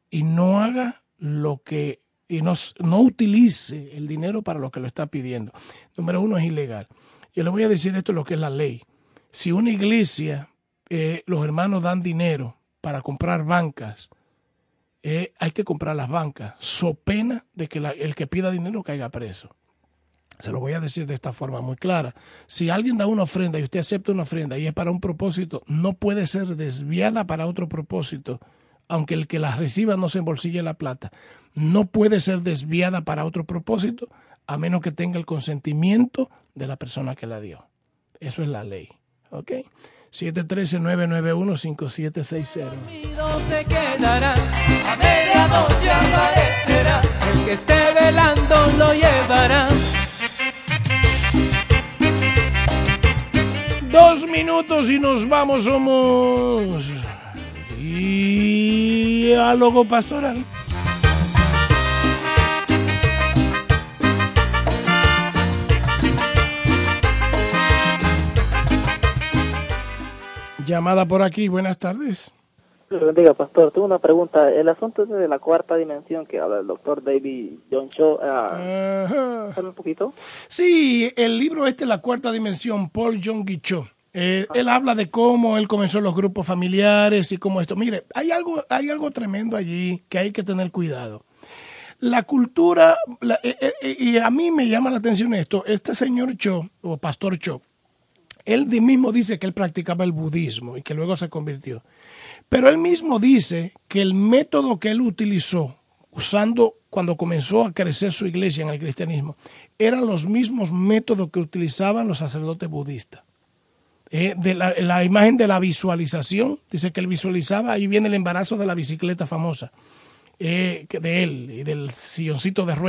lo que, y no utilice el dinero para lo que lo está pidiendo. Número uno, es ilegal. Yo le voy a decir esto, lo que es la ley. Si una iglesia, los hermanos dan dinero para comprar bancas, hay que comprar las bancas, so pena de que el que pida dinero caiga preso. Se lo voy a decir de esta forma muy clara. Si alguien da una ofrenda y usted acepta una ofrenda y es para un propósito, no puede ser desviada para otro propósito, aunque el que la reciba no se embolsille la plata. No puede ser desviada para otro propósito, a menos que tenga el consentimiento de la persona que la dio. Eso es la ley. ¿Ok? 713-991-5760. Se quedará, a medianoche aparecerá, el que esté velando lo llevará. 2 minutos y nos vamos, somos Diálogo Pastoral. Llamada por aquí, buenas tardes. Dios bendiga, pastor. Tengo una pregunta. El asunto de la cuarta dimensión que habla el doctor David John Cho, ¿sabe un poquito? Sí, el libro La Cuarta Dimensión, Paul John Cho. Él habla de cómo él comenzó los grupos familiares y cómo esto. Mire, hay algo tremendo allí que hay que tener cuidado. La cultura, y a mí me llama la atención esto, este señor Cho, o pastor Cho, él mismo dice que él practicaba el budismo y que luego se convirtió. Pero él mismo dice que el método que él utilizó, usando cuando comenzó a crecer su iglesia en el cristianismo, eran los mismos métodos que utilizaban los sacerdotes budistas. De la imagen de la visualización, dice que él visualizaba, ahí viene el embarazo de la bicicleta famosa, de él y del silloncito de rueda,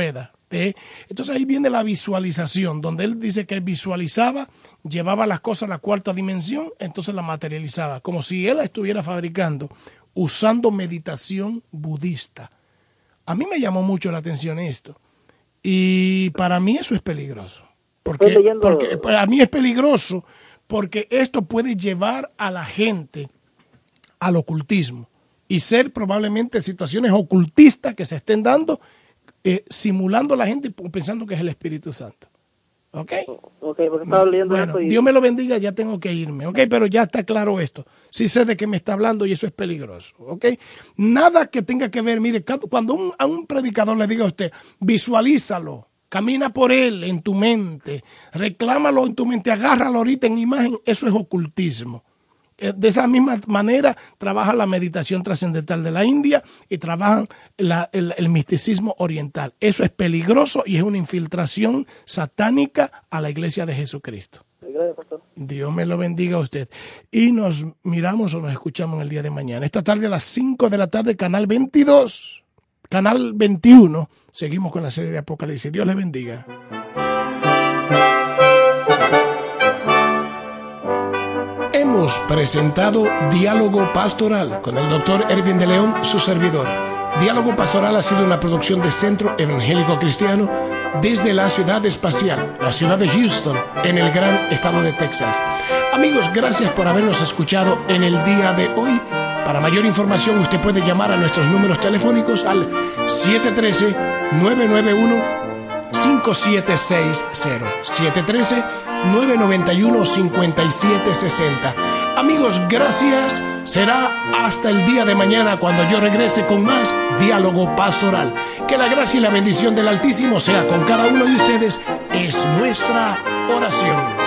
Entonces ahí viene la visualización, donde él dice que él visualizaba, llevaba las cosas a la cuarta dimensión, entonces la materializaba, como si él la estuviera fabricando, usando meditación budista. A mí me llamó mucho la atención esto. Y para mí eso es peligroso. Porque para mí es peligroso porque esto puede llevar a la gente al ocultismo y ser probablemente situaciones ocultistas que se estén dando, simulando a la gente pensando que es el Espíritu Santo. ¿Ok? Porque estaba leyendo bueno, esto y... Dios me lo bendiga, ya tengo que irme. ¿Ok? Pero ya está claro esto. Sí sé de qué me está hablando y eso es peligroso. ¿Ok? Nada que tenga que ver, mire, cuando a un predicador le diga a usted, visualízalo, camina por él en tu mente, reclámalo en tu mente, agárralo ahorita en imagen, eso es ocultismo. De esa misma manera trabaja la meditación trascendental de la India y trabajan el misticismo oriental. Eso es peligroso y es una infiltración satánica a la iglesia de Jesucristo. Gracias, pastor. Dios me lo bendiga a usted. Y nos miramos o nos escuchamos el día de mañana. Esta tarde a las 5 de la tarde, canal 22, canal 21. Seguimos con la serie de Apocalipsis. Dios les bendiga. Hemos presentado Diálogo Pastoral con el Dr. Ervin de León, su servidor. Diálogo Pastoral ha sido una producción de Centro Evangélico Cristiano desde la ciudad espacial, la ciudad de Houston, en el gran estado de Texas. Amigos, gracias por habernos escuchado en el día de hoy. Para mayor información, usted puede llamar a nuestros números telefónicos al 713-991-5760. 713-991-5760. Amigos, gracias. Será hasta el día de mañana cuando yo regrese con más Diálogo Pastoral. Que la gracia y la bendición del Altísimo sea con cada uno de ustedes. Es nuestra oración.